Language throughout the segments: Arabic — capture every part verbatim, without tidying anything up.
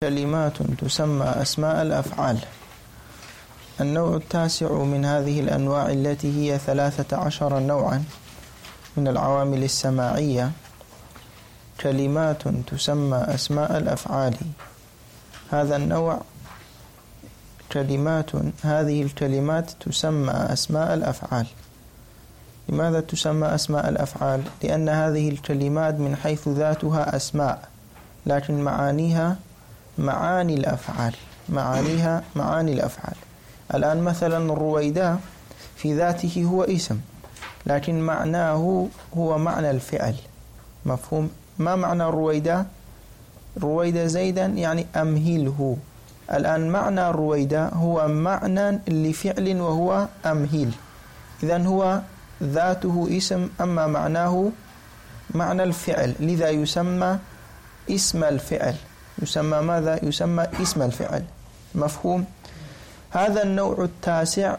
كلمات تسمى أسماء الأفعال. النوع التاسع من هذه الأنواع التي هي ثلاثة عشر نوعا من العوامل السماعية كلمات تسمى أسماء الأفعال. هذا النوع كلمات هذه الكلمات تسمى أسماء الأفعال. لماذا تسمى أسماء الأفعال؟ لأن هذه الكلمات من حيث ذاتها أسماء، لكن معانيها معاني الأفعال معانيها معاني الأفعال. الآن مثلا الرويداء في ذاته هو اسم، لكن معناه هو معنى الفعل. مفهوم؟ ما معنى الرويداء؟ رويداء زيدا يعني أمهله. الآن معنى الرويداء هو معنى لفعل وهو أمهل، إذن هو ذاته اسم، أما معناه معنى الفعل، لذا يسمى اسم الفعل. يسمى ماذا؟ يسمى اسم الفعل. مفهوم؟ هذا النوع التاسع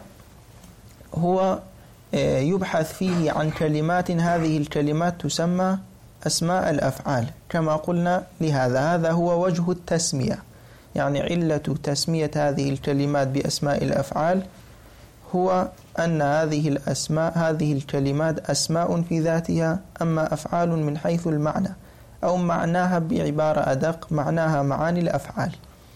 هو يبحث فيه عن كلمات، هذه الكلمات تسمى أسماء الأفعال كما قلنا. لهذا هذا هو وجه التسمية، يعني علة تسمية هذه الكلمات بأسماء الأفعال هو أن هذه الأسماء هذه الكلمات أسماء في ذاتها، أما أفعال من حيث المعنى، أو معناها بعبارة أدق معناها معاني الأفعال.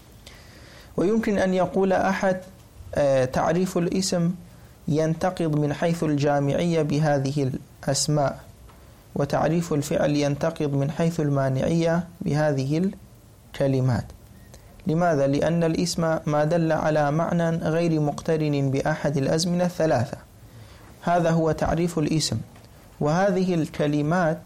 ويمكن أن يقول أحد تعريف الاسم ينتقض من حيث الجامعية بهذه الأسماء، وتعريف الفعل ينتقض من حيث المانعية بهذه الكلمات. لماذا؟ لأن الاسم ما دل على معنى غير مقترن بأحد الأزمنة الثلاثة، هذا هو تعريف الاسم. وهذه الكلمات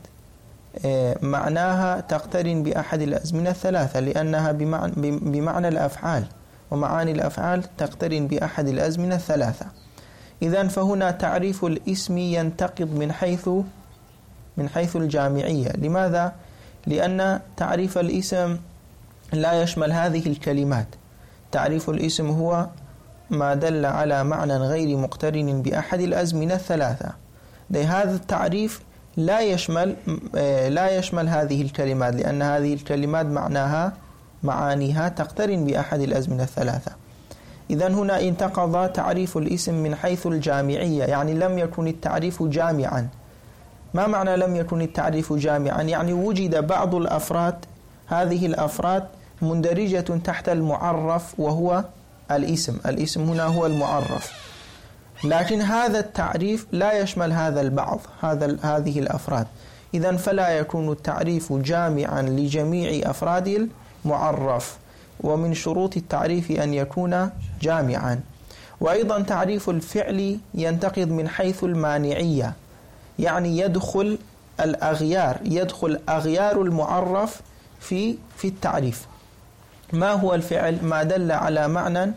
معناها تقترن بأحد الأزمنة الثلاثة، لأنها بمعنى, بمعنى الأفعال، ومعاني الأفعال تقترن بأحد الأزمنة الثلاثة. إذن فهنا تعريف الاسم ينتقض من حيث من حيث الجامعية. لماذا؟ لأن تعريف الاسم لا يشمل هذه الكلمات. تعريف الاسم هو ما دل على معنى غير مقترن بأحد الأزمنة الثلاثة. هذا التعريف لا يشمل لا يشمل هذه الكلمات، لأن هذه الكلمات معناها معانيها تقترن بأحد الأزمنة الثلاثة. إذن هنا انتقض تعريف الاسم من حيث الجامعية، يعني لم يكن التعريف جامعا. ما معنى لم يكن التعريف جامعا؟ يعني وجد بعض الأفراد، هذه الأفراد مندرجة تحت المعرف وهو الاسم. الاسم هنا هو المعرف، لكن هذا التعريف لا يشمل هذا البعض، هذا هذه الأفراد. إذن فلا يكون التعريف جامعا لجميع أفراد المعرف، ومن شروط التعريف أن يكون جامعا. وأيضا تعريف الفعل ينتقض من حيث المانعية، يعني يدخل الأغيار يدخل أغيار المعرف في في التعريف. ما هو الفعل؟ ما دل على معنى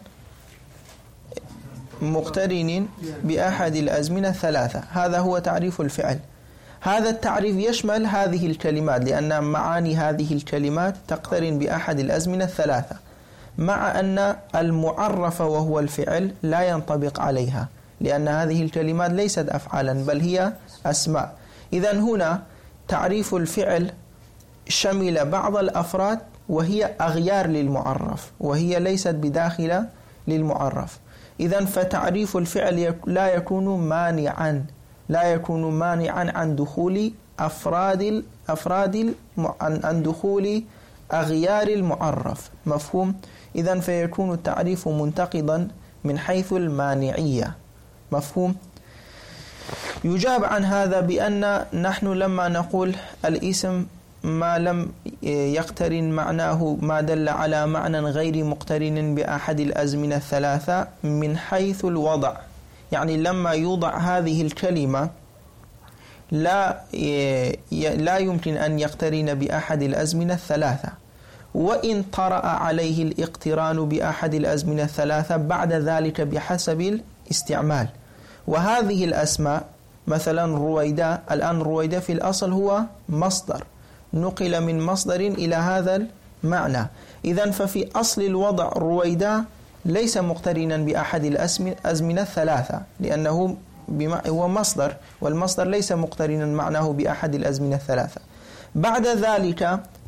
مقترن بأحد الأزمنة الثلاثة، هذا هو تعريف الفعل. هذا التعريف يشمل هذه الكلمات، لأن معاني هذه الكلمات تقترن بأحد الأزمنة الثلاثة، مع أن المعرف وهو الفعل لا ينطبق عليها، لأن هذه الكلمات ليست أفعالا بل هي أسماء. إذن هنا تعريف الفعل شمل بعض الأفراد وهي أغيار للمعرف، وهي ليست بداخل للمعرف. إذن فتعريف الفعل لا يكون مانعا لا يكون مانعا عن دخول أفراد أفراد عن دخول أغيار المعرف. مفهوم؟ إذن فيكون التعريف منتقضا من حيث المانعية. مفهوم؟ يجاب عن هذا بأن نحن لما نقول الاسم ما لم يقترن معناه ما دل على معنى غير مقترن بأحد الأزمنة الثلاثة من حيث الوضع، يعني لما يوضع هذه الكلمة لا لا يمكن أن يقترن بأحد الأزمنة الثلاثة، وإن طرأ عليه الاقتران بأحد الأزمنة الثلاثة بعد ذلك بحسب الاستعمال. وهذه الأسماء مثلا رويداء، الآن رويداء في الأصل هو مصدر، نقل من مصدر إلى هذا المعنى. إذن ففي أصل الوضع رويداء ليس مقترنا بأحد الأزمنة الثلاثة، لأنه هو مصدر، والمصدر ليس مقترنا معناه بأحد الأزمنة الثلاثة. بعد ذلك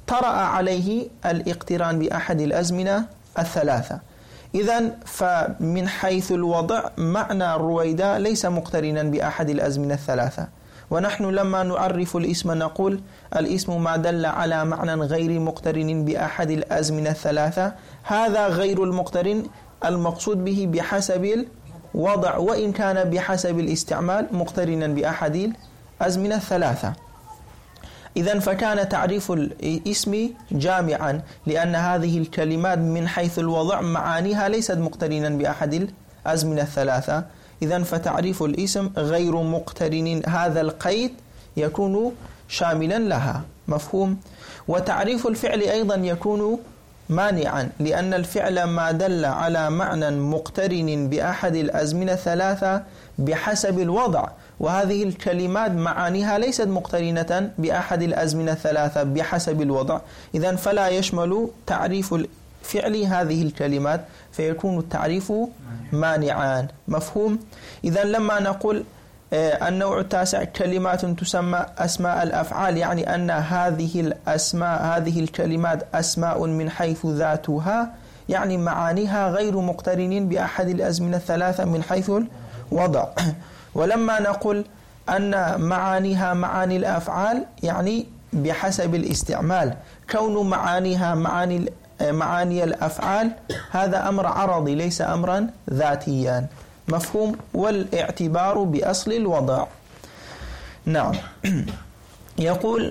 طرأ عليه الاقتران بأحد الأزمنة الثلاثة. إذن فمن حيث الوضع معنى رويدا ليس مقترنا بأحد الأزمنة الثلاثة. ونحن لما نعرف الاسم نقول الاسم ما دل على معنى غير مقترن بأحد الأزمنة الثلاثة، هذا غير المقترن المقصود به بحسب الوضع، وإن كان بحسب الاستعمال مقترنا بأحد الأزمنة الثلاثة. إذن فكان تعريف الاسم جامعا، لأن هذه الكلمات من حيث الوضع معانيها ليست مقترنا بأحد الأزمنة الثلاثة. إذن فتعريف الاسم غير مقترن، هذا القيد يكون شاملا لها. مفهوم؟ وتعريف الفعل أيضا يكون مانعا، لأن الفعل ما دل على معنى مقترن بأحد الأزمنة الثلاثة بحسب الوضع، وهذه الكلمات معانيها ليست مقترنة بأحد الأزمنة الثلاثة بحسب الوضع. إذن فلا يشمل تعريف الفعل هذه الكلمات، فيكون التعريف مانعا. مفهوم؟ إذن لما نقول النوع التاسع كلمات تسمى أسماء الأفعال، يعني أن هذه الأسماء هذه الكلمات أسماء من حيث ذاتها، يعني معانيها غير مقترنين بأحد الأزمنة الثلاثة من حيث الوضع. ولما نقول أن معانيها معاني الأفعال، يعني بحسب الاستعمال، كون معانيها معاني معاني الأفعال هذا أمر عرضي ليس أمرا ذاتيا. مفهوم؟ والاعتبار بأصل الوضع. نعم. يقول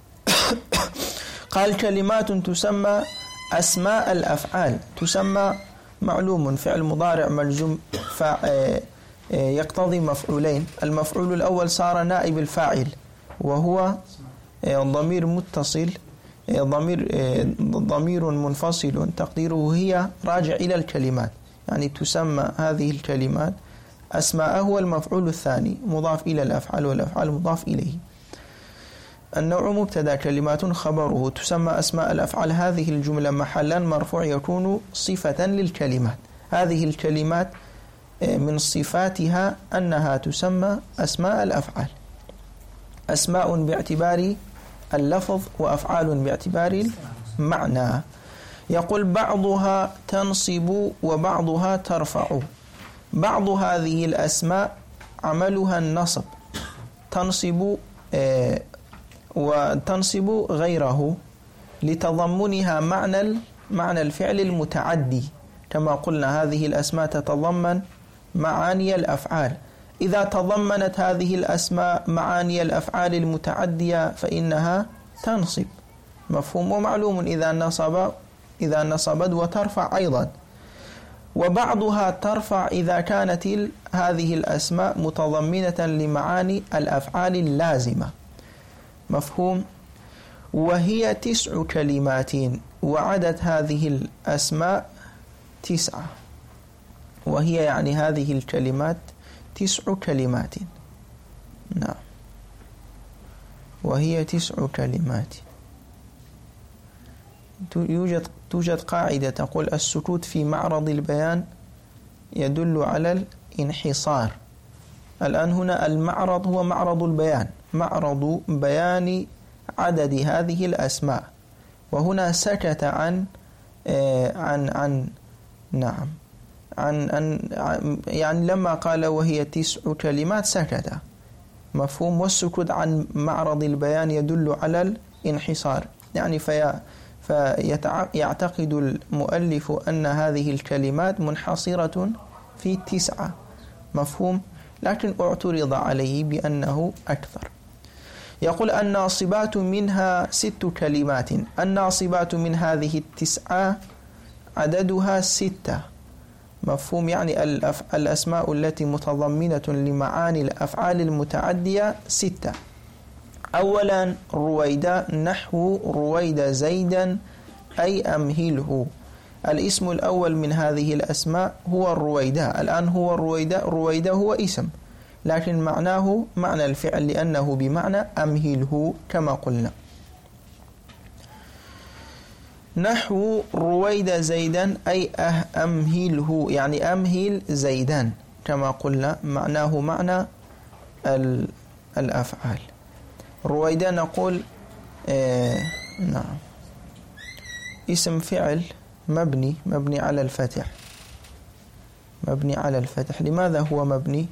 قال كلمات تسمى أسماء الأفعال، تسمى معلوم فعل مضارع ملزوم يقتضي مفعولين. المفعول الأول صار نائب الفاعل وهو ضمير متصل، ضمير ضمير منفصل تقديره هي راجع إلى الكلمات، يعني تسمى هذه الكلمات أسماء. هو المفعول الثاني مضاف إلى الأفعال والأفعال مضاف إليه. النوع مبتدا كلمات خبره، تسمى أسماء الأفعال هذه الجملة محلا مرفوع يكون صفة للكلمات. هذه الكلمات من صفاتها أنها تسمى أسماء الأفعال، أسماء باعتبار اللفظ وأفعال باعتبار المعنى. يقول بعضها تنصب وبعضها ترفع. بعض هذه الأسماء عملها النصب، تنصب آه وتنصب غيره لتضمنها معنى معنى الفعل المتعدي، كما قلنا هذه الأسماء تتضمن معاني الأفعال. إذا تضمنت هذه الأسماء معاني الأفعال المتعدية فإنها تنصب. مفهوم؟ ومعلوم إذا نصب إذا نصبت وترفع أيضا. وبعضها ترفع إذا كانت هذه الأسماء متضمنة لمعاني الأفعال اللازمة. مفهوم؟ وهي تسع كلمات، وعدد هذه الأسماء تسعة، وهي يعني هذه الكلمات تسع كلمات. نعم، وهي تسع كلمات. يوجد توجد قاعدة تقول السكوت في معرض البيان يدل على الانحصار. الآن هنا المعرض هو معرض البيان، معرض بيان عدد هذه الأسماء، وهنا سكت عن آه عن عن نعم عن, عن يعني لما قال وهي تسع كلمات سكت. مفهوم؟ والسكوت عن معرض البيان يدل على الانحصار، يعني في فيعتقد المؤلف أن هذه الكلمات منحصرة في تسعة. مفهوم؟ لكن اعترض عليه بأنه أكثر. يقول الناصبات منها ست كلمات. الناصبات من هذه التسعة عددها ستة. مفهوم؟ يعني الأسماء التي متضمنة لمعاني الأفعال المتعدية ستة. أولا رويدا، نحو رويدا زيدا أي أمهله. الاسم الأول من هذه الأسماء هو الرويدا. الآن هو الرويدا، رويدا هو اسم لكن معناه معنى الفعل لأنه بمعنى أمهله كما قلنا. نحو رويدا زيدا أي أمهله، يعني أمهل زيدا كما قلنا، معناه معنى الأفعال. رويدا نقول آه نعم اسم فعل مبني مبني على الفتح مبني على الفتح. لماذا هو مبني؟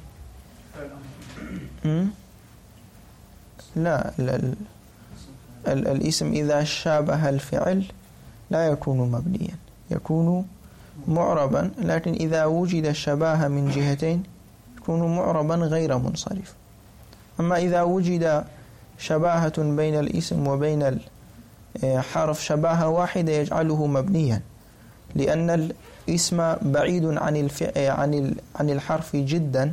لا ال ال ال الاسم إذا شابه الفعل لا يكون مبنيا، يكون معربا، لكن إذا وجد الشباهة من جهتين يكون معربا غير منصرف. أما إذا وجد شباهة بين الاسم وبين الحرف شباهة واحدة يجعله مبنيا، لأن الاسم بعيد عن الفعل عن عن الحرف جدا،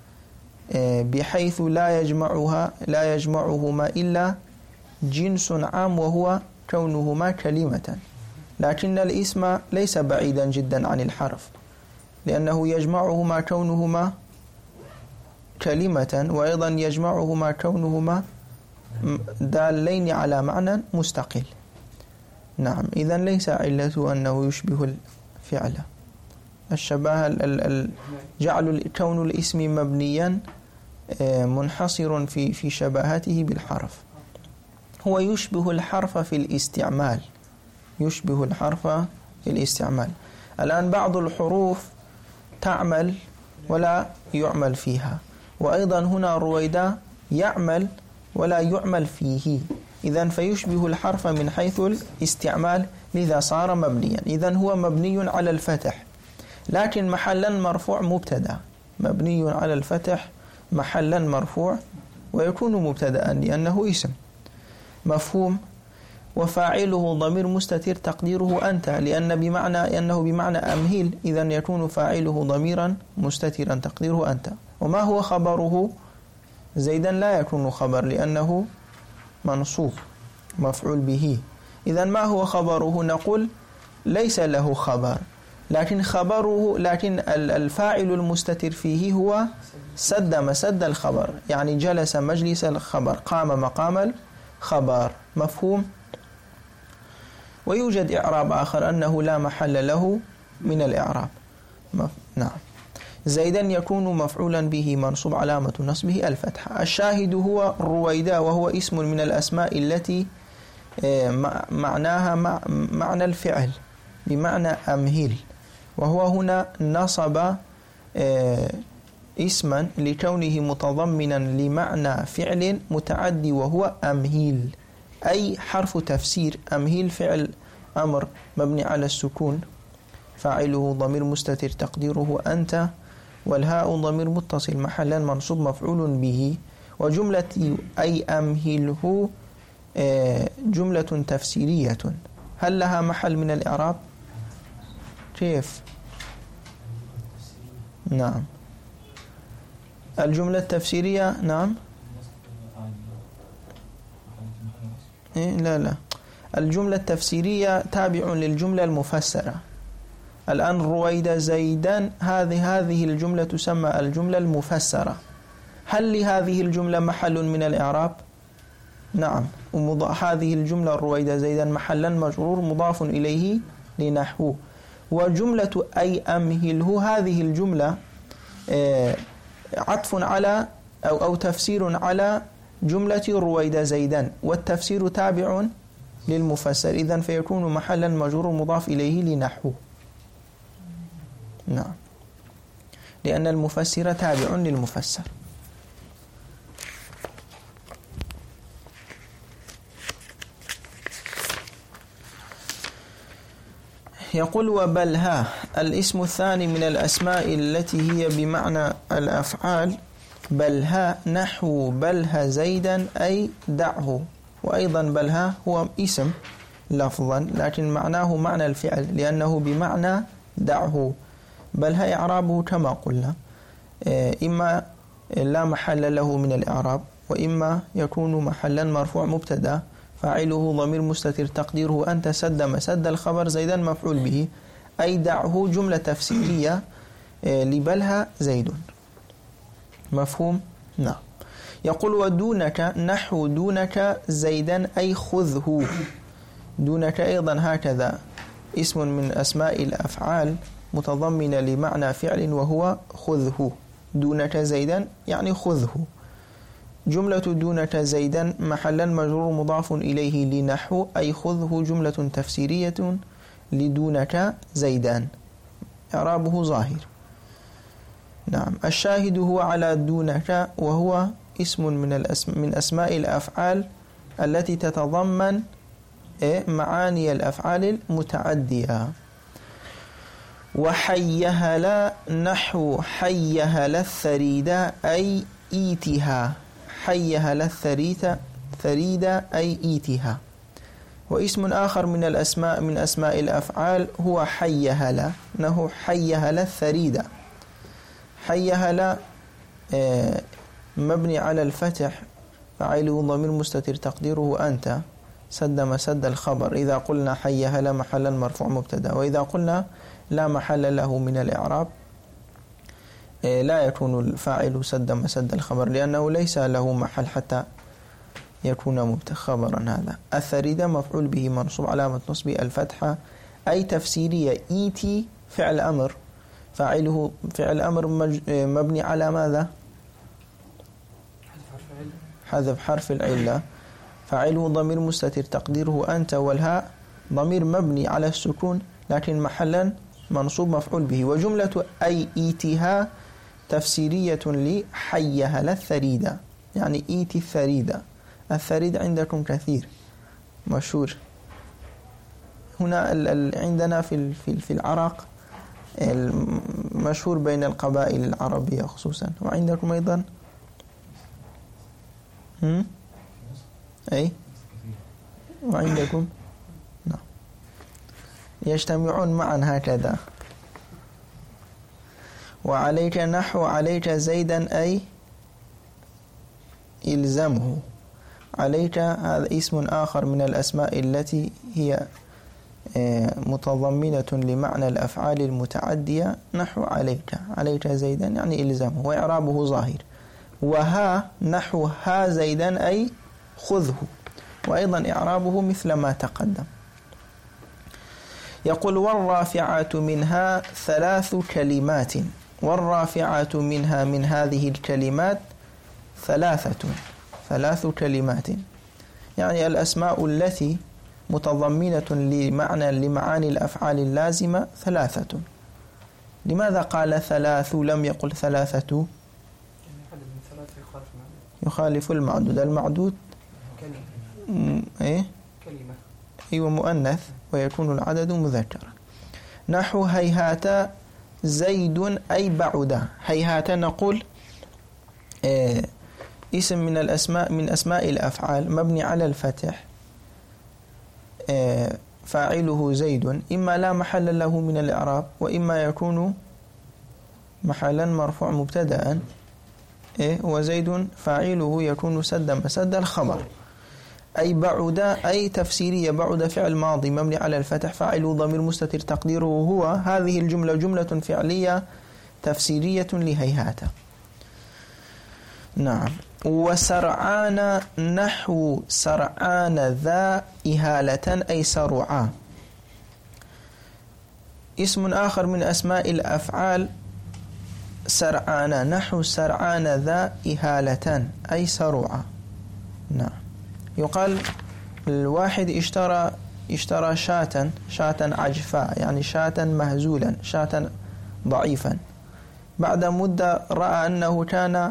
بحيث لا يجمعها لا يجمعهما إلا جنس عام وهو كونهما كلمة، لكن الاسم ليس بعيدا جدا عن الحرف لأنه يجمعهما كونهما كلمة، وأيضا يجمعهما كونهما دالين على معنى مستقل. نعم، إذن ليس علته أنه يشبه الفعل. الشباه جعل كون الاسم مبنيا منحصر في في شباهته بالحرف. هو يشبه الحرف في الاستعمال، يشبه الحرف في الاستعمال. الآن بعض الحروف تعمل ولا يعمل فيها، وأيضا هنا رويدا يعمل ولا يعمل فيه، إذن فيشبه الحرف من حيث الاستعمال، لذا صار مبنيا. إذن هو مبني على الفتح، لكن محلا مرفوع مبتدأ، مبني على الفتح محلا مرفوع، ويكون مبتدأ لأنه اسم. مفهوم؟ وفاعله ضمير مستتر تقديره أنت، لأن بمعنى أنه بمعنى أمهل، إذن يكون فاعله ضميرا مستترا تقديره أنت. وما هو خبره؟ زيدا لا يكون خبر لأنه منصوب مفعول به. إذن ما هو خبره؟ نقول ليس له خبر، لكن خبره لكن الفاعل المستتر فيه هو سد مسد الخبر، يعني جلس مجلس الخبر، قام مقام الخبر. مفهوم؟ ويوجد إعراب آخر أنه لا محل له من الإعراب. نعم. زيدا يكون مفعولا به منصوب علامة نصبه الفتحة. الشاهد هو رويدا، وهو اسم من الأسماء التي معناها معنى الفعل بمعنى أمهل، وهو هنا نصب اسما لكونه متضمنا لمعنى فعل متعدي وهو أمهيل، أي حرف تفسير. أمهيل فعل أمر مبني على السكون، فاعله ضمير مستتر تقديره أنت، والهاء ضمير متصل محلا منصوب مفعول به. وجملة أي أمهله جملة تفسيرية، هل لها محل من الإعراب؟ كيف؟ نعم، الجملة التفسيرية. نعم. إيه؟ لا لا، الجملة التفسيرية تابع للجملة المفسرة. الآن رويدا زيدا، هذه هذه الجملة تسمى الجملة المفسرة. هل لهذه الجملة محل من الإعراب؟ نعم، هذه الجملة رويدا زيدا محلا مجرور مضاف إليه لنحو. وجملة أي أمهله هذه الجملة عطف على أو, أو تفسير على جملة رويدا زيدا، والتفسير تابع للمفسر، إذن فيكون محلا مجرور مضاف إليه لنحو. نعم، لأن المفسر تابع للمفسر. يقول وبلها الاسم الثاني من الأسماء التي هي بمعنى الأفعال. بلها نحو بلها زيدا أي دعه، وأيضا بلها هو اسم لفظا لكن معناه معنى الفعل لأنه بمعنى دعه. بلها إعرابه كما قلنا إما لا محل له من الإعراب، وإما يكون محلا مرفوع مبتدا فاعله ضمير مستتر تقديره أنت سد مسد الخبر زيدا مفعول به، أي دعه جملة تفسيرية لبلها زيد. مفهوم؟ نعم. يقول ودونك نحو دونك زيدا أي خذه. دونك أيضا هكذا اسم من أسماء الأفعال متضمنة لمعنى فعل وهو خذه. دونك زيدا يعني خذه. جملة دونك زيدا محلا مجرور مضاف إليه لنحو أي خذه جملة تفسيرية لدونك زيدان، إعرابه ظاهر. نعم. الشاهد هو على دونك، وهو اسم من الأسم من أسماء الأفعال التي تتضمن معاني الأفعال المتعدية. وحيهل نحو حيهل الثريد أي إيتها، حيهل الثريد ثريد أي إيتها. واسم آخر من الأسماء من أسماء الأفعال هو حيهل، نحو حيهل الثريد. حيهل مبني على الفتح، فاعله ضمير مستتر تقديره أنت، سد مسد الخبر. إذا قلنا حيهل محلا مرفوع مبتدا، وإذا قلنا لا محل له من الإعراب لا يكون الفاعل سد مسد الخبر، لأنه ليس له محل حتى يكون مبتدا خبرا. هذا الثريد مفعول به منصوب علامة نصبه الفتحة، أي تفسيرية. إيتي فعل أمر، فاعله فعل أمر مبني على ماذا؟ حذف حرف العلة. فاعله ضمير مستتر تقديره أنت، والهاء ضمير مبني على السكون لكن محلا منصوب مفعول به. وجملة أي إيتها تفسيرية لحيهل الثريدة، يعني إيتي الثريدة. الثريد عندكم كثير مشهور هنا عندنا في في العراق، المشهور بين القبائل العربية خصوصا. وعندكم أيضا هم؟ أي وعندكم نعم يجتمعون معا هكذا. وعليك نحو عليك زيدا أي إلزمه. عليك هذا اسم آخر من الأسماء التي هي متضمنة لمعنى الأفعال المتعدية، نحو عليك عليك زيدا يعني إلزامه، وإعرابه ظاهر. وها نحو ها زيدا أي خذه، وأيضا إعرابه مثل ما تقدم. يقول والرافعة منها ثلاث كلمات. والرافعة منها من هذه الكلمات ثلاثة ثلاث كلمات، يعني الأسماء التي متضمنة لمعنى لمعاني الأفعال اللازمة ثلاثة. لماذا قال ثلاث لم يقل ثلاثة؟ يخالف المعدود. المعدود كلمة. إيه؟ كلمة. أيوة مؤنث، ويكون العدد مذكرا. نحو هيهات زيد أي بعد. هيهات نقول إيه اسم من الأسماء من أسماء الأفعال مبني على الفتح، إيه فاعله زيد، إما لا محل له من الإعراب، وإما يكون محلا مرفوع مبتدأ، إيه وزيد فاعله يكون سد مسد الخبر. أي بعد أي تفسيرية. بعد فعل ماضي مبني على الفتح، فاعله ضمير مستتر تقديره هو. هذه الجملة جملة فعلية تفسيرية لهيهات. نعم. وسرعان نحو سرعان ذا إهالة أي سرعا. اسم آخر من أسماء الأفعال سرعان نحو سرعان ذا إهالة أي سرعا. نعم. يقال الواحد اشترى اشترى شاة شاة عجفاء، يعني شاة مهزولا، شاة ضعيفا. بعد مدة رأى أنه كان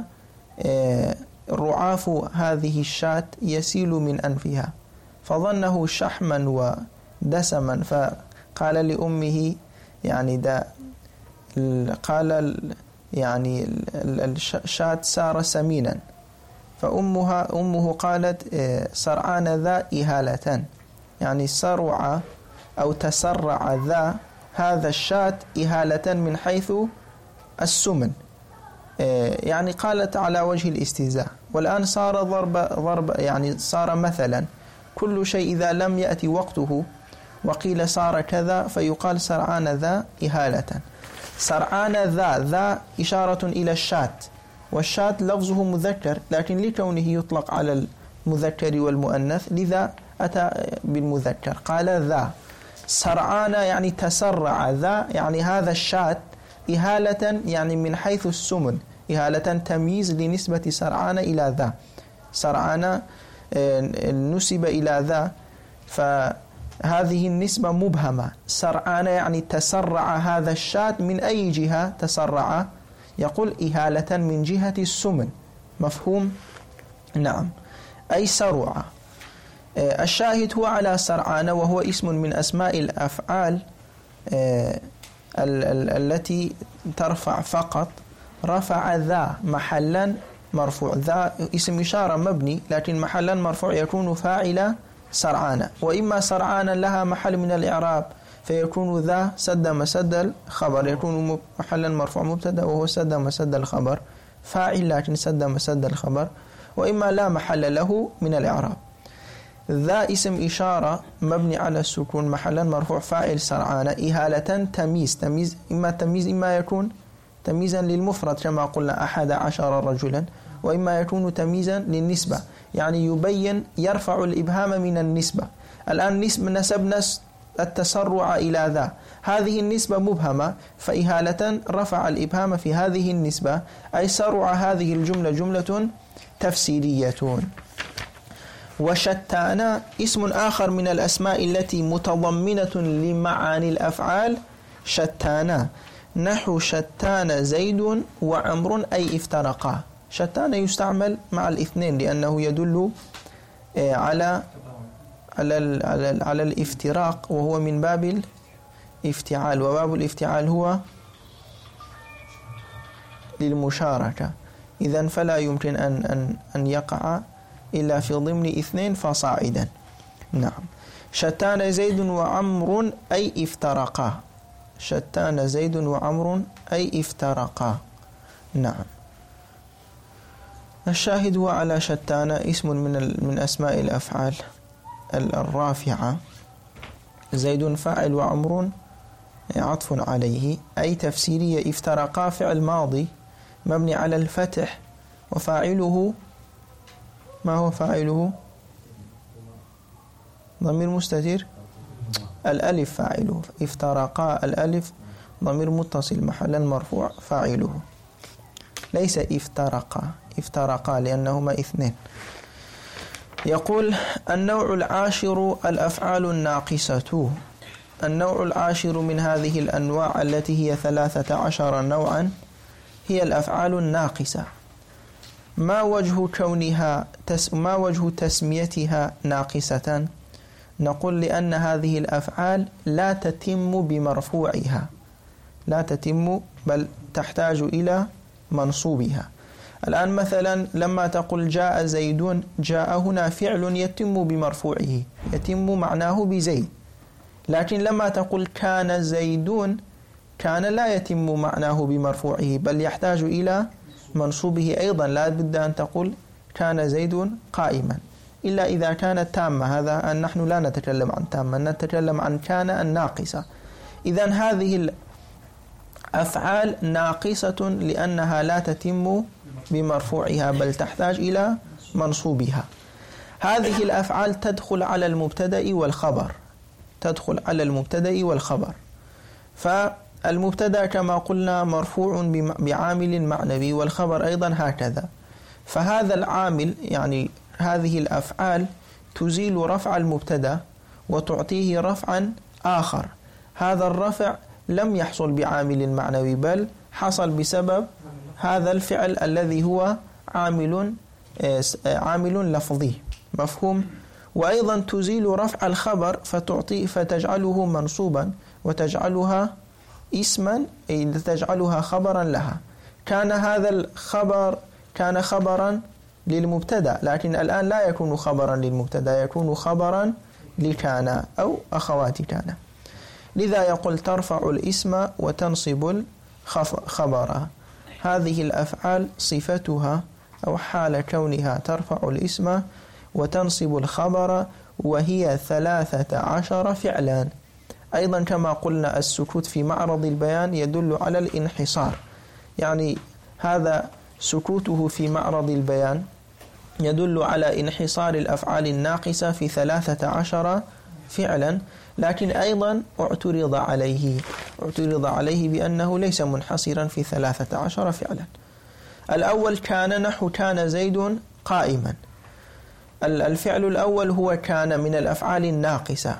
رعاف هذه الشاة يسيل من أنفها، فظنه شحما ودسما، فقال لأمه يعني دا قال يعني الشاة سار سمينا، فأمها أمه قالت سرعان ذا إهالة، يعني سرع أو تسرع ذا هذا الشاة إهالة من حيث السمن، يعني قالت على وجه الاستهزاء. والآن صار ضرب ضرب يعني صار مثلا كل شيء إذا لم يأتي وقته وقيل صار كذا فيقال سرعان ذا إهالة. سرعان ذا ذا إشارة إلى الشاة، والشاة لفظه مذكر، لكن لكونه يطلق على المذكر والمؤنث لذا أتى بالمذكر قال ذا. سرعان يعني تسرع، ذا يعني هذا الشاة، إهالة يعني من حيث السمن، إهالة تمييز لنسبة سرعان إلى ذا. سرعان نسب إلى ذا، هذه النسبة مبهمة. سرعان يعني تسرع هذا الشاة، من أي جهة تسرع؟ يقول إهالة من جهة السمن. مفهوم؟ نعم، أي سرع. الشاهد هو على سرعان، وهو اسم من أسماء الأفعال التي ترفع فقط. رفع ذا محلا مرفوع، ذا اسم إشارة مبني لكن محلا مرفوع، يكون فاعل سرعان. وإما سرعان لها محل من الإعراب فيكون ذا سد مسد الخبر، يكون محلا مرفوع مبتدا وهو سد مسد الخبر فاعل لكن سد مسد الخبر. وإما لا محل له من الإعراب. ذا اسم إشارة مبني على السكون محلا مرفوع فاعل سرعان. إهالة تمييز، تمييز إما تمييز إما يكون تمييزا للمفرد كما قلنا أحد عشر رجلا، وإما يكون تمييزا للنسبة يعني يبين يرفع الإبهام من النسبة. الآن نسب نسبنا التسرع إلى ذا، هذه النسبة مبهمة، فإهالة رفع الإبهام في هذه النسبة، أي سرع هذه الجملة جملة تفسيرية. وشتان اسم آخر من الأسماء التي متضمنة لمعاني الأفعال. شتان نحو شتان زيد وعمر أي افترقا. شتان يستعمل مع الاثنين لأنه يدل على على على, على الافتراق، وهو من باب الافتعال، وباب الافتعال هو للمشاركة، إذن فلا يمكن أن أن أن يقع إلا في ضمن اثنين فصاعدا. نعم، شتان زيد وعمر أي افترقا. شتان زيد وعمر أي افترقا. نعم، الشاهد هو على شتان اسم من من أسماء الأفعال الرافعة. زيد فاعل وعمر عطف عليه، أي تفسيرية. افترقا فعل ماضي مبني على الفتح، وفاعله ما هو فاعله؟ ضمير مستتر الألف فاعله. افترقا الألف ضمير متصل محلا مرفوع فاعله، ليس افترقا، افترقا لأنهما اثنين. يقول النوع العاشر الأفعال الناقصة. النوع العاشر من هذه الأنواع التي هي ثلاثة عشر نوعا هي الأفعال الناقصة. ما وجه كونها تس ما وجه تسميتها ناقصة؟ نقول لأن هذه الأفعال لا تتم بمرفوعها، لا تتم بل تحتاج إلى منصوبها. الآن مثلا لما تقول جاء زيد، جاء هنا فعل يتم بمرفوعه، يتم معناه بزيد. لكن لما تقول كان زيدون، كان لا يتم معناه بمرفوعه بل يحتاج إلى منصوبه أيضا. لا بد أن تقول كان زيد قائما، إلا إذا كانت تامة، هذا أن نحن لا نتكلم عن تامة، نتكلم عن كان الناقصة. إذن هذه الأفعال ناقصة لأنها لا تتم بمرفوعها بل تحتاج إلى منصوبها. هذه الأفعال تدخل على المبتدأ والخبر، تدخل على المبتدأ والخبر. فالمبتدأ كما قلنا مرفوع بعامل معنوي، والخبر أيضا هكذا. فهذا العامل يعني هذه الأفعال تزيل رفع المبتدأ وتعطيه رفعا آخر. هذا الرفع لم يحصل بعامل معنوي بل حصل بسبب هذا الفعل الذي هو عامل عامل لفظي. مفهوم؟ وأيضا تزيل رفع الخبر فتعطي فتجعله منصوبا وتجعلها اسما، أي تجعلها خبرا لها. كان هذا الخبر كان خبرا للمبتدا، لكن الآن لا يكون خبرا للمبتدا، يكون خبرا لكان أو أخوات كان. لذا يقول ترفع الاسم وتنصب الخبر. هذه الأفعال صفتها أو حال كونها ترفع الاسم وتنصب الخبر، وهي ثلاثة عشر فعلا. أيضا كما قلنا السكوت في معرض البيان يدل على الانحصار، يعني هذا سكوته في معرض البيان يدل على انحصار الأفعال الناقصة في ثلاثة عشر فعلا. لكن أيضا اعترض عليه اعترض عليه بأنه ليس منحصرا في ثلاثة عشر فعلا. الأول كان نحو كان زيد قائما. الفعل الأول هو كان من الأفعال الناقصة.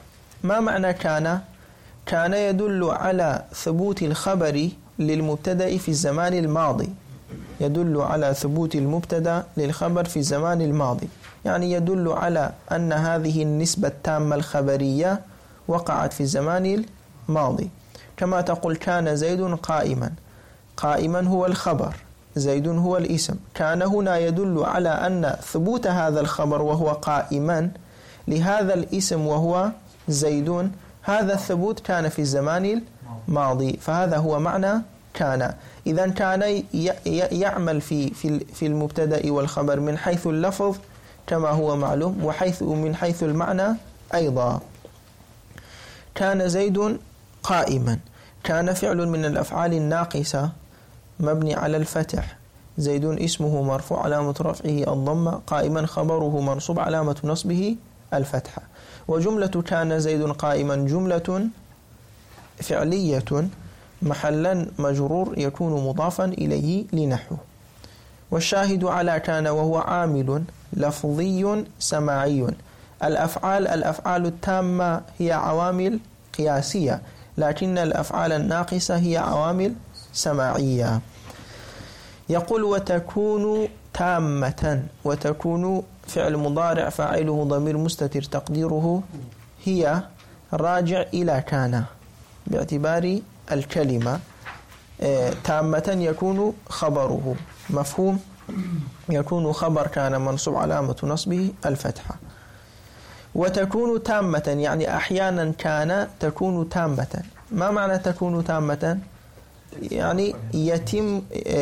ما معنى كان؟ كان يدل على ثبوت الخبر للمبتدأ في الزمان الماضي، يدل على ثبوت المبتدأ للخبر في الزمان الماضي، يعني يدل على أن هذه النسبة التامة الخبرية وقعت في الزمان الماضي. كما تقول كان زيد قائما، قائما هو الخبر، زيد هو الاسم. كان هنا يدل على أن ثبوت هذا الخبر وهو قائما لهذا الاسم وهو زيد، هذا الثبوت كان في الزمان الماضي، فهذا هو معنى كان. إذا كان يعمل في في المبتدأ والخبر من حيث اللفظ كما هو معلوم، وحيث من حيث المعنى أيضا. كان زيد قائما، كان فعل من الأفعال الناقصة مبني على الفتح، زيد اسمه مرفوع علامة رفعه الضمة، قائما خبره منصوب علامة نصبه الفتحة. وجملة كان زيد قائما جملة فعلية محلا مجرور يكون مضافا إليه لنحو. والشاهد على كان وهو عامل لفظي سماعي. الأفعال الأفعال التامة هي عوامل قياسية، لكن الأفعال الناقصة هي عوامل سماعية. يقول وتكون تامة، وتكون فعل مضارع فاعله ضمير مستتر تقديره هي راجع إلى كان باعتبار الكلمة. تامة يكون خبره، مفهوم؟ يكون خبر كان منصوب علامة نصبه الفتحة. وتكون تامة يعني أحيانا كان تكون تامة. ما معنى تكون تامة؟ يعني يتم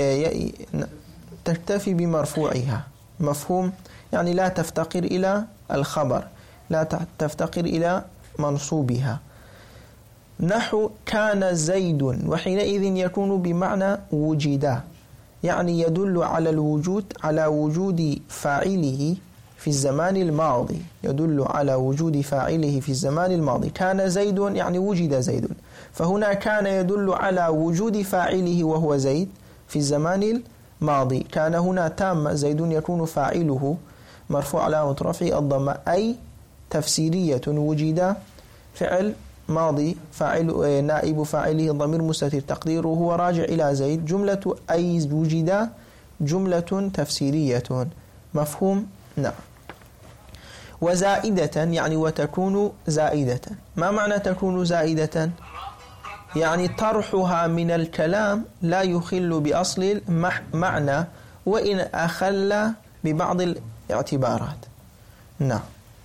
تكتفي بمرفوعها، مفهوم؟ يعني لا تفتقر إلى الخبر، لا تفتقر إلى منصوبها. نحو كان زيد، وحينئذ يكون بمعنى وجد، يعني يدل على الوجود، على وجود فاعله في الزمان الماضي، يدل على وجود فاعله في الزمان الماضي. كان زيد يعني وجد زيد، فهنا كان يدل على وجود فاعله وهو زيد في الزمان الماضي. كان هنا تام، زيد يكون فاعله مرفوع علامة رفعه الضمة، أي تفسيرية وجد فعل ماضي فاعل نائب فاعله ضمير مستتر تقديره هو راجع إلى زيد. جملة أي وجد جملة تفسيرية، مفهوم؟ نعم. وزائدة يعني وتكون زائدة. ما معنى تكون زائدة؟ يعني طرحها من الكلام لا يخل بأصل المعنى وإن أخل ببعض الاعتبارات. نعم.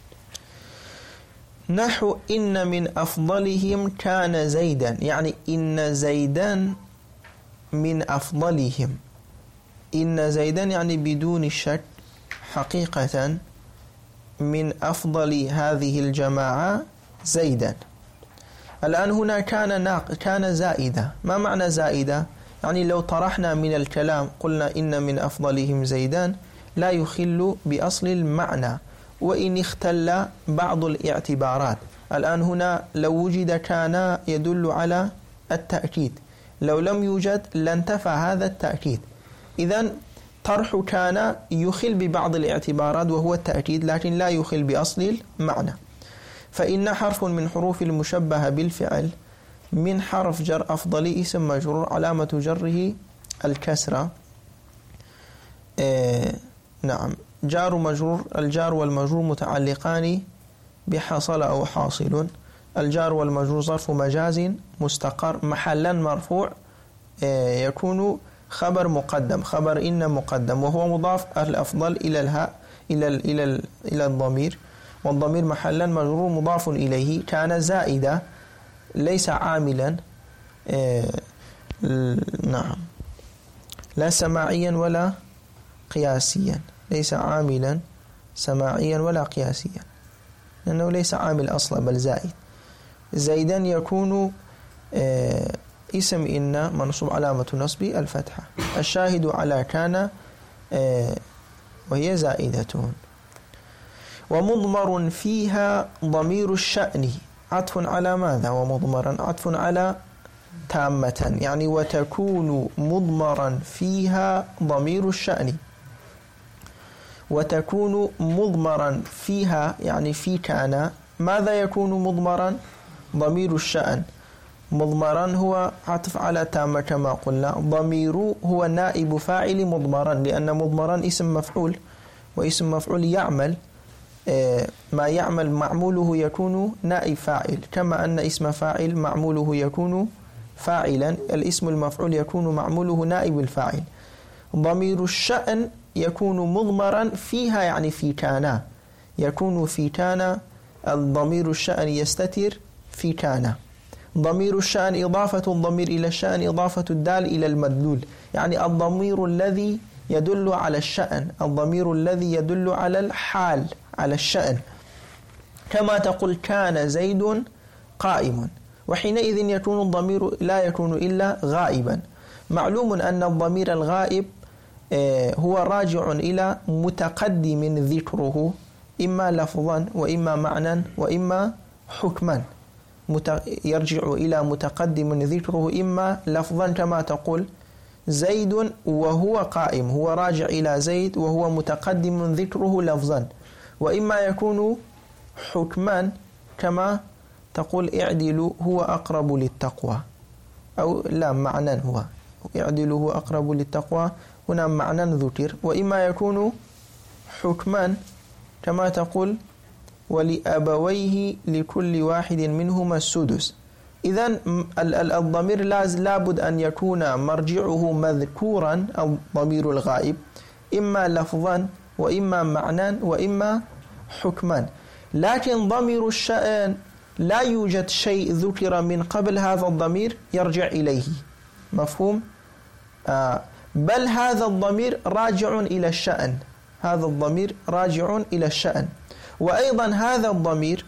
نحو إن من أفضلهم كان زيدا، يعني إن زيدا من أفضلهم. إن زيدا يعني بدون الشك حقيقة من أفضل هذه الجماعة زيدا. الآن هنا كان ناق كان زائدة. ما معنى زائدة؟ يعني لو طرحنا من الكلام قلنا إن من أفضلهم زيدان لا يخل بأصل المعنى وإن اختل بعض الاعتبارات. الآن هنا لو وجد كان يدل على التأكيد، لو لم يوجد لانتفى هذا التأكيد. إذن طرح كان يخل ببعض الاعتبارات وهو التأكيد، لكن لا يخل بأصل المعنى. فإن حرف من حروف المشبهة بالفعل من حرف جر أفضل اسم مجرور علامة جره الكسرة. آه نعم. جار مجرور، الجار والمجرور متعلقان بحصل أو حاصل. الجار والمجرور ظرف مجاز مستقر محلا مرفوع، آه يكون خبر مقدم، خبر إن مقدم، وهو مضاف الأفضل إلى الهاء إلى ال إلى ال إلى الضمير، والضمير محلا مجرور مضاف إليه. كان زائدة ليس عاملا، آه نعم، لا سماعيا ولا قياسيا، ليس عاملا سماعيا ولا قياسيا، لأنه ليس عامل أصلا بل زائد. زيدا يكون آه اسم إن منصوب علامة نصب الفتحة. الشاهد على كان آه وهي زائدة. ومضمر فيها ضمير الشأن عطف على ماذا؟ ومضمرا عطف على تامة، يعني وتكون مضمرا فيها ضمير الشأن. وتكون مضمرا فيها يعني في كان ماذا يكون مضمرا؟ ضمير الشأن مضمرا هو عطف على تام كما قلنا. ضمير هو نائب فاعل مضمرا، لأن مضمرا اسم مفعول، واسم مفعول يعمل، ما يعمل معموله يكون نائب فاعل، كما أن اسم فاعل معموله يكون فاعلا، الاسم المفعول يكون معموله نائب الفاعل. ضمير الشأن يكون مضمرا فيها، يعني في كان، يكون في كان، الضمير الشأن يستتر في كان. ضمير الشأن إضافة الضمير إلى الشأن إضافة الدال إلى المدلول، يعني الضمير الذي يدل على الشأن، الضمير الذي يدل على الحال، على الشأن. كما تقول كان زيد قائم، وحينئذ يكون الضمير لا يكون إلا غائبا. معلوم أن الضمير الغائب هو راجع إلى متقدم ذكره، إما لفظا وإما معنى وإما حكما. يرجع إلى متقدم ذكره إما لفظا كما تقول زيد وهو قائم، هو راجع إلى زيد وهو متقدم ذكره لفظا، وإما يكون حكما كما تقول اعدلوا هو أقرب للتقوى، أو لا معنى هو اعدلوا هو أقرب للتقوى، هنا معنى ذكر. وإما يكون حكما كما تقول ولأبويه لكل واحد منهما السدس. إذن الضمير لابد أن يكون مرجعه مذكورا، أو ضمير الغائب، إما لفظا وإما معنى وإما حكما. لكن ضمير الشأن لا يوجد شيء ذكر من قبل هذا الضمير يرجع إليه، مفهوم؟ آه بل هذا الضمير راجع إلى الشأن، هذا الضمير راجع إلى الشأن. وأيضا هذا الضمير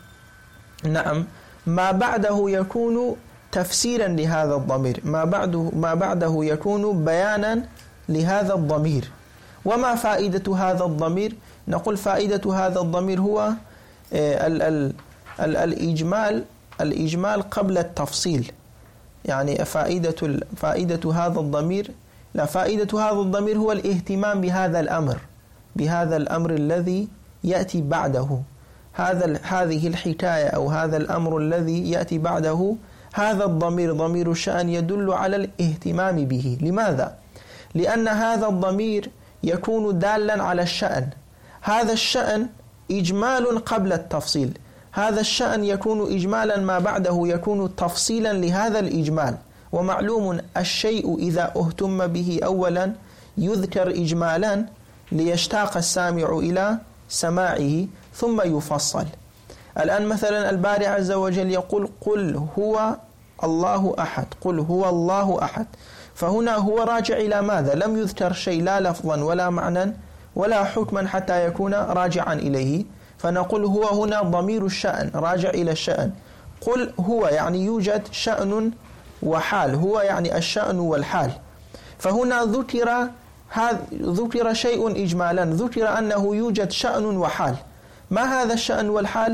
نعم ما بعده يكون تفسيرا لهذا الضمير، ما بعده ما بعده يكون بيانا لهذا الضمير. وما فائدة هذا الضمير؟ نقول فائدة هذا الضمير هو ال ال ال الإجمال الإجمال قبل التفصيل. يعني فائدة فائدة هذا الضمير لا فائدة هذا الضمير هو الاهتمام بهذا الأمر، بهذا الأمر الذي يأتي بعده. هذا هذه الحكاية أو هذا الأمر الذي يأتي بعده، هذا الضمير ضمير الشأن يدل على الاهتمام به. لماذا؟ لأن هذا الضمير يكون دالا على الشأن، هذا الشأن إجمال قبل التفصيل، هذا الشأن يكون إجمالا ما بعده يكون تفصيلا لهذا الإجمال. ومعلوم الشيء إذا اهتم به أولا يذكر إجمالا ليشتاق السامع إلى سماعه ثم يفصل. الآن مثلا الباري عز وجل يقول قل هو الله أحد، قل هو الله أحد، فهنا هو راجع إلى ماذا؟ لم يذكر شيء لا لفظا ولا معنى ولا حكما حتى يكون راجعا إليه، فنقول هو هنا ضمير الشأن راجع إلى الشأن. قل هو يعني يوجد شأن وحال، هو يعني الشأن والحال. فهنا ذكر ذكر شيء إجمالا، ذكر أنه يوجد شأن وحال. ما هذا الشأن والحال؟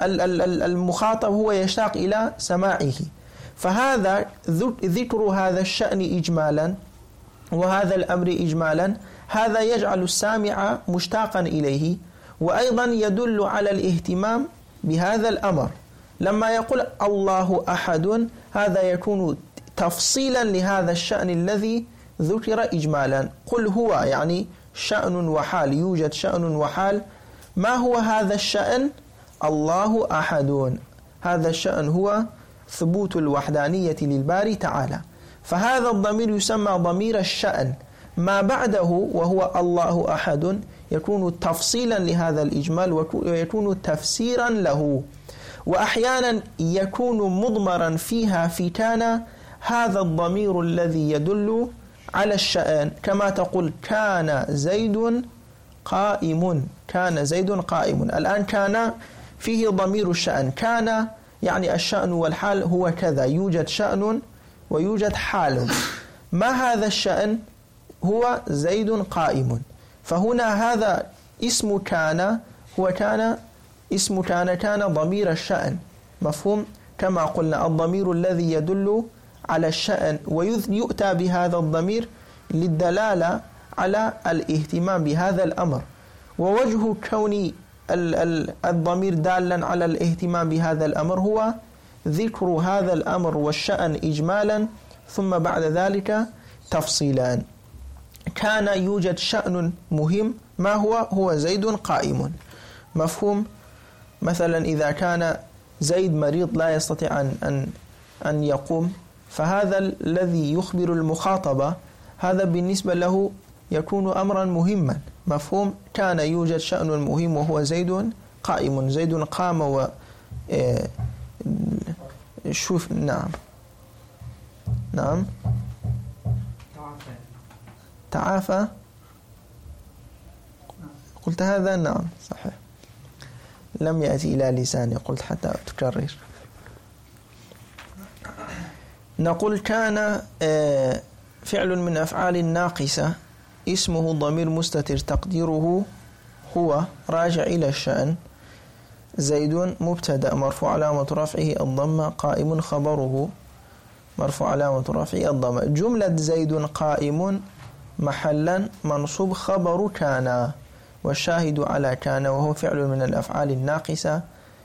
المخاطب هو يشتاق إلى سماعه، فهذا ذكر هذا الشأن إجمالا وهذا الأمر إجمالا، هذا يجعل السامع مشتاقا إليه، وأيضا يدل على الاهتمام بهذا الأمر. لما يقول الله أحد هذا يكون تفصيلا لهذا الشأن الذي ذكر إجمالا. قل هو يعني شأن وحال، يوجد شأن وحال. ما هو هذا الشأن؟ الله أحد، هذا الشأن هو ثبوت الوحدانية للباري تعالى. فهذا الضمير يسمى ضمير الشأن، ما بعده وهو الله أحد يكون تفصيلا لهذا الإجمال ويكون تفسيرا له. وأحيانا يكون مضمرا فيها في كان هذا الضمير الذي يدل على الشأن، كما تقول كان زيد قائم، كان زيد قائم. الآن كان فيه ضمير الشأن، كان يعني الشأن والحال هو كذا، يوجد شأن ويوجد حال. ما هذا الشأن؟ هو زيد قائم. فهنا هذا اسم كان، هو كان اسم كان، كان ضمير الشأن، مفهوم؟ كما قلنا الضمير الذي يدل على الشأن ويؤتى بهذا الضمير للدلالة على الاهتمام بهذا الأمر. ووجه كون الضمير دالا على الاهتمام بهذا الأمر هو ذكر هذا الأمر والشأن إجمالا ثم بعد ذلك تفصيلا. كان يوجد شأن مهم، ما هو؟ هو زيد قائم. مفهوم؟ مثلا إذا كان زيد مريض لا يستطيع أن, أن, أن يقوم، فهذا الذي يخبر المخاطبة هذا بالنسبة له يكون أمرا مهما. مفهوم؟ كان يوجد شأن مهم وهو زيد قائم. زيد قام و شوف. نعم نعم تعافى. قلت هذا؟ نعم صحيح، لم يأتي إلى لساني، قلت حتى تكرر. نقول كان فعل من أفعال الناقصة اسمه ضمير مستتر تقديره هو راجع إلى الشأن. زيد مبتدأ مرفوع علامة رفعه الضمة، قائم خبره مرفوع علامة رفعه الضمة. جملة زيد قائم محلا منصوب خبر كان، والشاهد على كان وهو فعل من الأفعال الناقصة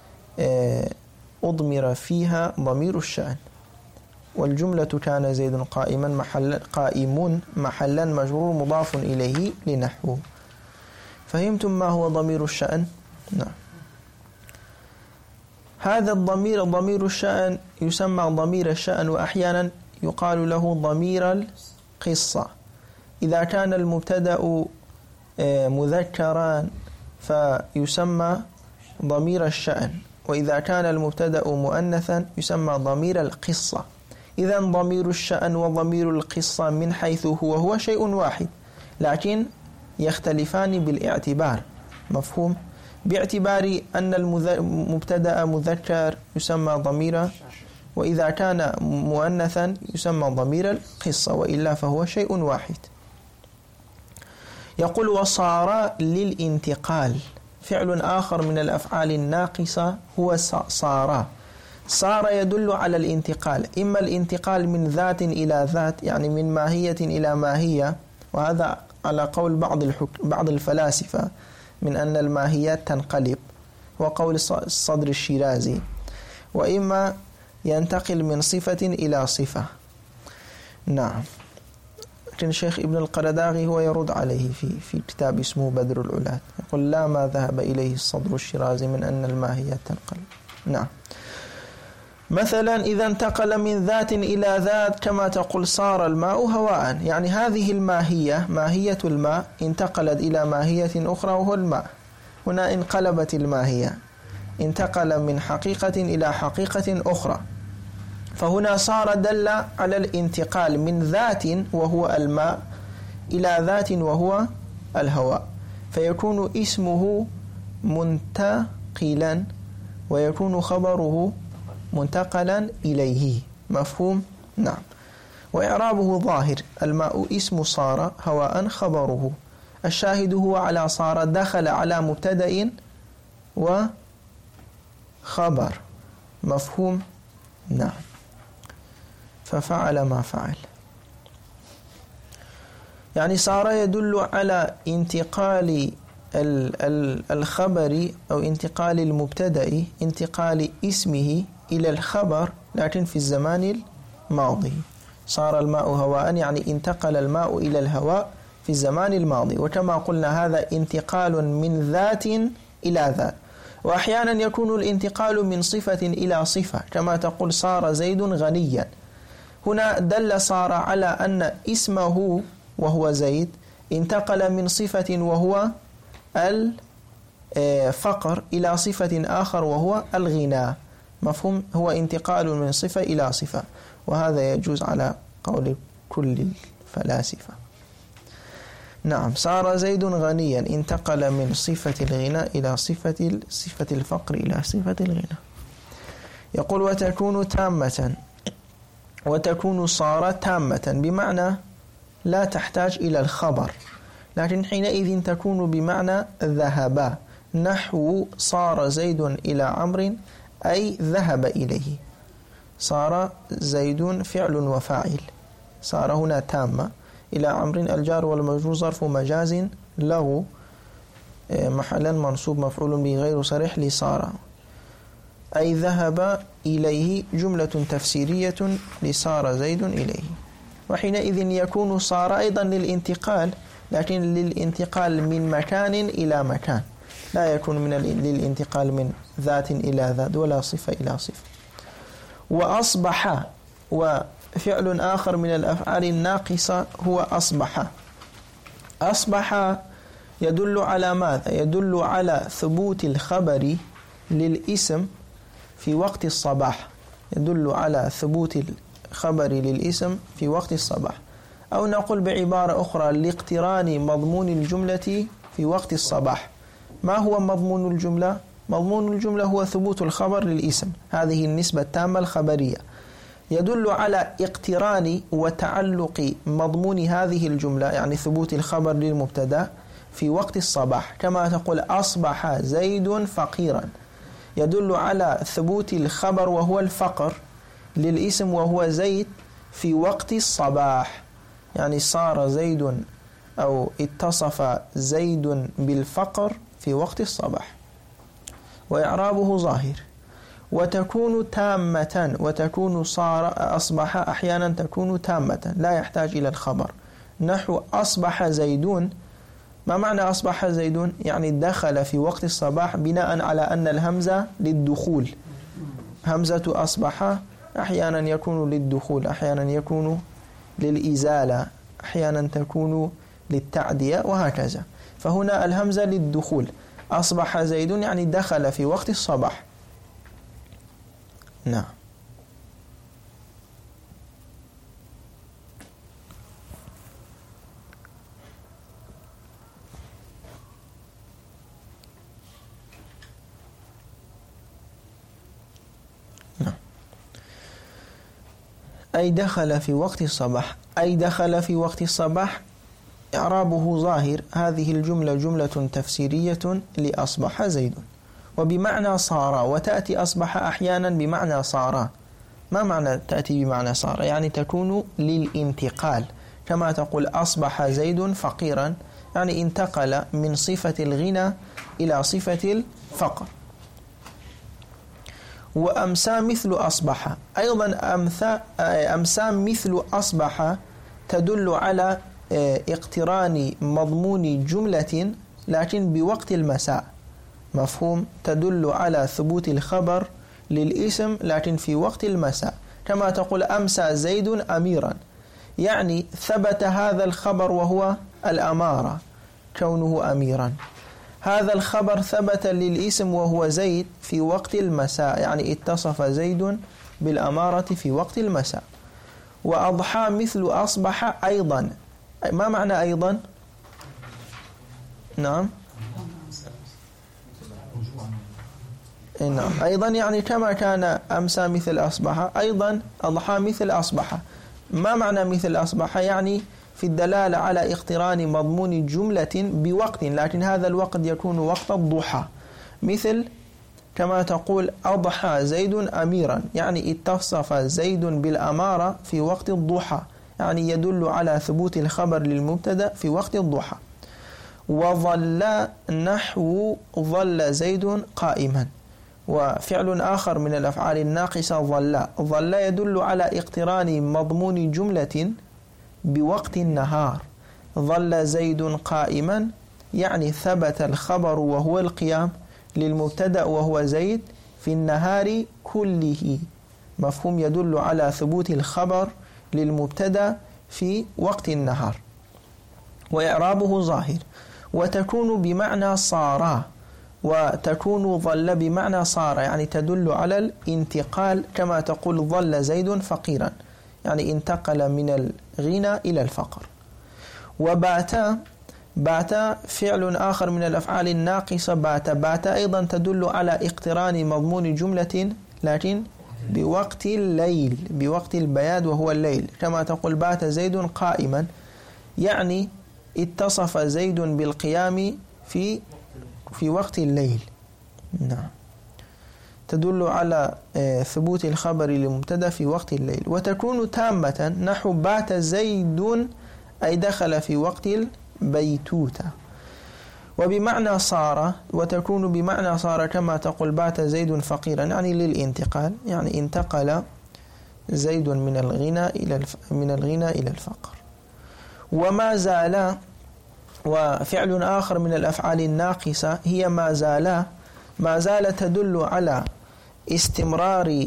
أضمر فيها ضمير الشأن. والجملة كان زيد قائما محل قائم محلا مجرور مضاف إليه لنحو. فهمتم ما هو ضمير الشأن؟ نعم. هذا الضمير ضمير الشأن يسمى ضمير الشأن، وأحيانا يقال له ضمير القصة. إذا كان المبتدأ مذكرا فيسمى ضمير الشأن، وإذا كان المبتدأ مؤنثا يسمى ضمير القصة. إذا ضمير الشأن وضمير القصة من حيث هو هو شيء واحد، لكن يختلفان بالاعتبار. مفهوم؟ باعتبار أن المبتدأ مذكر يسمى ضمير، وإذا كان مؤنثا يسمى ضمير القصة، وإلا فهو شيء واحد. يقول وصار للانتقال فعل آخر من الأفعال الناقصة هو صار. صار يدل على الانتقال، إما الانتقال من ذات إلى ذات، يعني من ماهية إلى ماهية، وهذا على قول بعض بعض الفلاسفة من أن الماهيات تنقلب، وقول الصدر الشيرازي. وإما ينتقل من صفة إلى صفة. نعم. لكن الشيخ ابن القرداغي هو يرد عليه في في كتاب اسمه بدر العلات، يقول لا ما ذهب إليه الصدر الشيرازي من أن الماهيات تنقلب. نعم. مثلا إذا انتقل من ذات إلى ذات كما تقول صار الماء هواء، يعني هذه الماهية ماهية الماء انتقلت إلى ماهية أخرى وهو الماء. هنا انقلبت الماهية، انتقل من حقيقة إلى حقيقة أخرى. فهنا صار دل على الانتقال من ذات وهو الماء إلى ذات وهو الهواء، فيكون اسمه منتقلا ويكون خبره منتقلا إليه. مفهوم؟ نعم. وإعرابه ظاهر، الماء اسم صار، هواء خبره. الشاهد هو على صار دخل على مبتدأ وخبر. مفهوم؟ نعم. ففعل ما فعل، يعني صار يدل على انتقال الخبر أو انتقال المبتدأ، انتقال اسمه إلى الخبر، لكن في الزمان الماضي. صار الماء هواء يعني انتقل الماء إلى الهواء في الزمان الماضي. وكما قلنا هذا انتقال من ذات إلى ذات. وأحيانا يكون الانتقال من صفة إلى صفة، كما تقول صار زيد غنيا. هنا دل صار على أن اسمه وهو زيد انتقل من صفة وهو الفقر إلى صفة آخر وهو الغنى. مفهوم؟ هو انتقال من صفة إلى صفة، وهذا يجوز على قول كل الفلاسفة. نعم. صار زيد غنيا انتقل من صفة الغنى إلى صفة صفة الفقر إلى صفة الغنى. يقول وتكون تامة، وتكون صار تامة بمعنى لا تحتاج إلى الخبر، لكن حينئذ تكون بمعنى ذهب، نحو صار زيد إلى عمرو أي ذهب إليه. صار زيد فعل وفاعل، صار هنا تامة. إلى عمرو الجار والمجرور ظرف مجاز له محلا منصوب مفعول به غير صريح لصار، أي ذهب إليه جملة تفسيرية لصار زيد إليه. وحينئذ يكون صار أيضا للانتقال، لكن للانتقال من مكان إلى مكان، لا يكون من للانتقال من ذات إلى ذات ولا صفة إلى صفة. وأصبح، وفعل آخر من الأفعال الناقصة هو أصبح. أصبح يدل على ماذا؟ يدل على ثبوت الخبر للاسم في وقت الصباح، يدل على ثبوت الخبر للاسم في وقت الصباح، أو نقول بعبارة أخرى لاقتران مضمون الجملة في وقت الصباح. ما هو مضمون الجملة؟ مضمون الجملة هو ثبوت الخبر للاسم، هذه النسبة التامة الخبرية، يدل على اقتران وتعلق مضمون هذه الجملة، يعني ثبوت الخبر للمبتدأ في وقت الصباح، كما تقول أصبح زيد فقيرا، يدل على ثبوت الخبر وهو الفقر للاسم وهو زيد في وقت الصباح، يعني صار زيد أو اتصف زيد بالفقر في وقت الصباح. وإعرابه ظاهر. وتكون تامة، وتكون صار أصبح أحيانا تكون تامة لا يحتاج إلى الخبر، نحو أصبح زيدون. ما معنى أصبح زيدون؟ يعني دخل في وقت الصباح بناء على أن الهمزة للدخول، همزة أصبح أحيانا يكون للدخول، أحيانا يكون للإزالة، أحيانا تكون للتعدية وهكذا. فهنا الهمزة للدخول، أصبح زيد يعني دخل في وقت الصباح. نعم. نعم. أي دخل في وقت الصباح، أي دخل في وقت الصباح إعرابه ظاهر. هذه الجملة جملة تفسيرية لأصبح زيد، وبمعنى صار، وتأتي أصبح أحيانا بمعنى صار. ما معنى تأتي بمعنى صار؟ يعني تكون للانتقال، كما تقول أصبح زيد فقيرا، يعني انتقل من صفة الغنى إلى صفة الفقر. وأمسى مثل أصبح، أيضا أمسى مثل أصبح تدل على اقتران مضمون جملة لكن بوقت المساء، مفهوم؟ تدل على ثبوت الخبر للاسم لكن في وقت المساء، كما تقول أمسى زيد أميرا، يعني ثبت هذا الخبر وهو الأمارة، كونه أميرا. هذا الخبر ثبت للاسم وهو زيد في وقت المساء، يعني اتصف زيد بالأمارة في وقت المساء. وأضحى مثل أصبح أيضا. ما معنى أيضا؟ نعم. نعم. أيضا يعني كما كان أمسى مثل أصبح، أيضا أضحى مثل أصبح. ما معنى مثل أصبح؟ يعني في الدلالة على اقتران مضمون جملة بوقت، لكن هذا الوقت يكون وقت الضحى، مثل كما تقول أضحى زيد أميرا، يعني اتصف زيد بالأمارة في وقت الضحى، يعني يدل على ثبوت الخبر للمبتدأ في وقت الضحى. وظل نحو ظل زيد قائما. وفعل آخر من الأفعال الناقصة ظل. ظل يدل على اقتران مضمون جملة بوقت النهار. ظل زيد قائما يعني ثبت الخبر وهو القيام للمبتدأ وهو زيد في النهار كله، مفهوم؟ يدل على ثبوت الخبر للمبتدأ في وقت النهار. وإعرابه ظاهر. وتكون بمعنى صار، وتكون ظل بمعنى صار، يعني تدل على الانتقال، كما تقول ظل زيد فقيرا، يعني انتقل من الغنى إلى الفقر. وبات، بات فعل آخر من الأفعال الناقصة، بات. بات أيضا تدل على اقتران مضمون جملة لكن بوقت الليل، بوقت البياد وهو الليل، كما تقول بات زيد قائما، يعني اتصف زيد بالقيام في في وقت الليل. نعم. تدل على ثبوت الخبر للمبتدا في وقت الليل. وتكون تامة نحو بات زيد أي دخل في وقت البيتوتة. وبمعنى صار، وتكون بمعنى صار كما تقول بات زيد فقيرا، يعني للانتقال، يعني انتقل زيد من الغنى إلى الف... من الغنى إلى الفقر. وما زال، وفعل آخر من الأفعال الناقصة هي ما زال. ما زال تدل على استمرار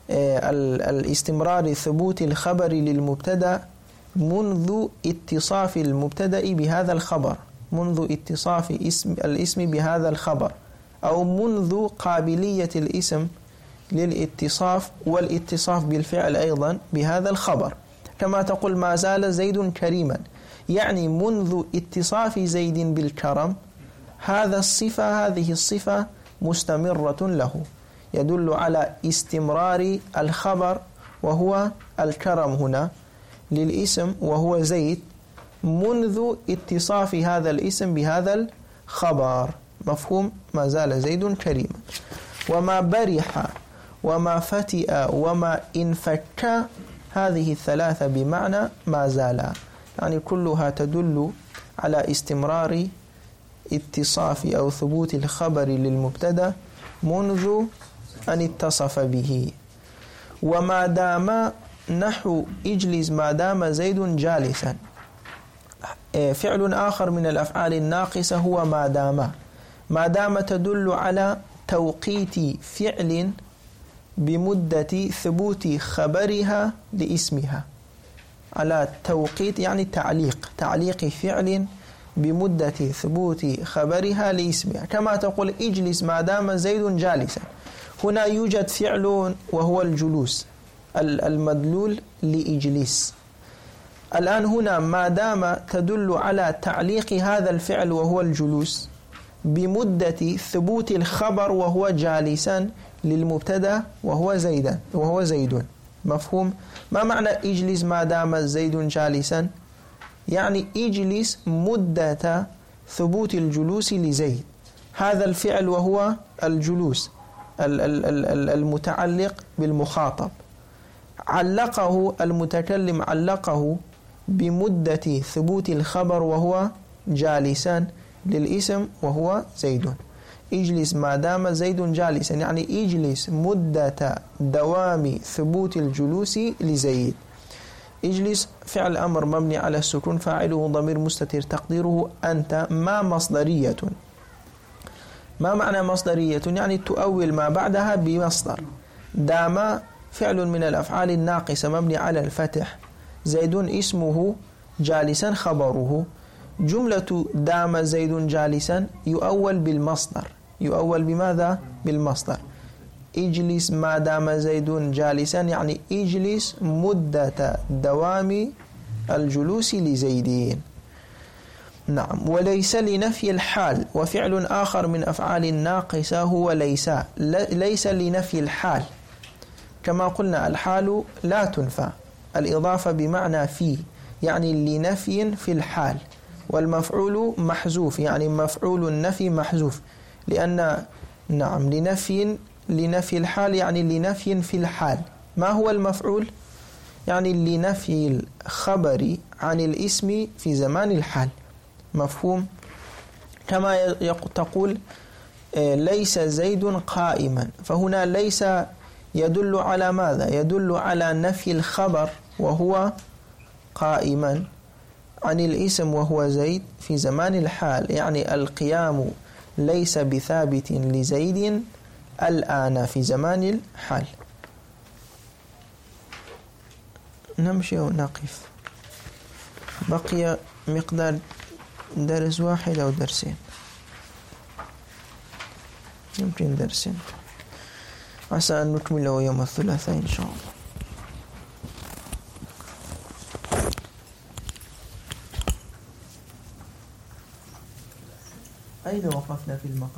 الاستمرار ثبوت الخبر للمبتدأ منذ اتصاف المبتدأ بهذا الخبر، منذ اتصاف اسم الاسم بهذا الخبر، أو منذ قابلية الاسم للاتصاف والاتصاف بالفعل أيضا بهذا الخبر. كما تقول ما زال زيد كريما، يعني منذ اتصاف زيد بالكرم هذا الصفة هذه الصفة مستمرة له، يدل على استمرار الخبر وهو الكرم هنا للاسم وهو زيد منذ اتصاف هذا الاسم بهذا الخبر. مفهوم؟ ما زال زيد كريما. وما برح وما فتئ وما انفك، هذه الثلاثة بمعنى ما زال، يعني كلها تدل على استمرار اتصاف أو ثبوت الخبر للمبتدأ منذ أن اتصف به. وما دام نحو اجلس ما دام زيد جالسا. فعل آخر من الأفعال الناقصة هو ما دام. ما دام تدل على توقيت فعل بمدة ثبوت خبرها لاسمها، على توقيت يعني تعليق تعليق فعل بمدة ثبوت خبرها لاسمها. كما تقول اجلس ما دام زيد جالسا، هنا يوجد فعل وهو الجلوس المدلول لإجلس. الآن هنا ما دام تدل على تعليق هذا الفعل وهو الجلوس بمدة ثبوت الخبر وهو جالسا للمبتدا وهو زيدا وهو زيد. مفهوم؟ ما معنى اجلس ما دام زيد جالسا؟ يعني اجلس مدة ثبوت الجلوس لزيد. هذا الفعل وهو الجلوس المتعلق بالمخاطب، علقه المتكلم علقه بمدة ثبوت الخبر وهو جالسا للاسم وهو زيد. اجلس ما دام زيد جالسا، يعني اجلس مدة دوام ثبوت الجلوس لزيد. اجلس فعل أمر مبني على السكون، فاعله ضمير مستتر تقديره أنت. ما مصدرية. ما معنى مصدرية؟ يعني تؤول ما بعدها بمصدر. دام فعل من الأفعال الناقصة مبني على الفتح، زيد اسمه جالسا خبره. جملة دام زيد جالسا يؤول بالمصدر. يؤول بماذا؟ بالمصدر. اجلس ما دام زيد جالسا، يعني اجلس مدة دوام الجلوس لزيدين. نعم. وليس لنفي الحال. وفعل آخر من أفعال الناقصة هو ليس. ليس لنفي الحال، كما قلنا الحال لا تنفى. الإضافة بمعنى في، يعني لنفي في الحال. والمفعول محذوف، يعني مفعول النفي محذوف، لأن نعم لنفي لنفي الحال يعني لنفي في الحال. ما هو المفعول؟ يعني لنفي الخبر عن الاسم في زمان الحال. مفهوم؟ كما تقول ليس زيد قائما، فهنا ليس يدل على ماذا؟ يدل على نفي الخبر وهو قائما عن الاسم وهو زيد في زمان الحال، يعني القيام ليس بثابت لزيد الآن في زمان الحال. نمشي ونقف. بقي مقدار درس واحد أو درسين، يمكن درسين، عسى أن نكمله يوم الثلاثاء إن شاء الله. أين وقفنا في المقام؟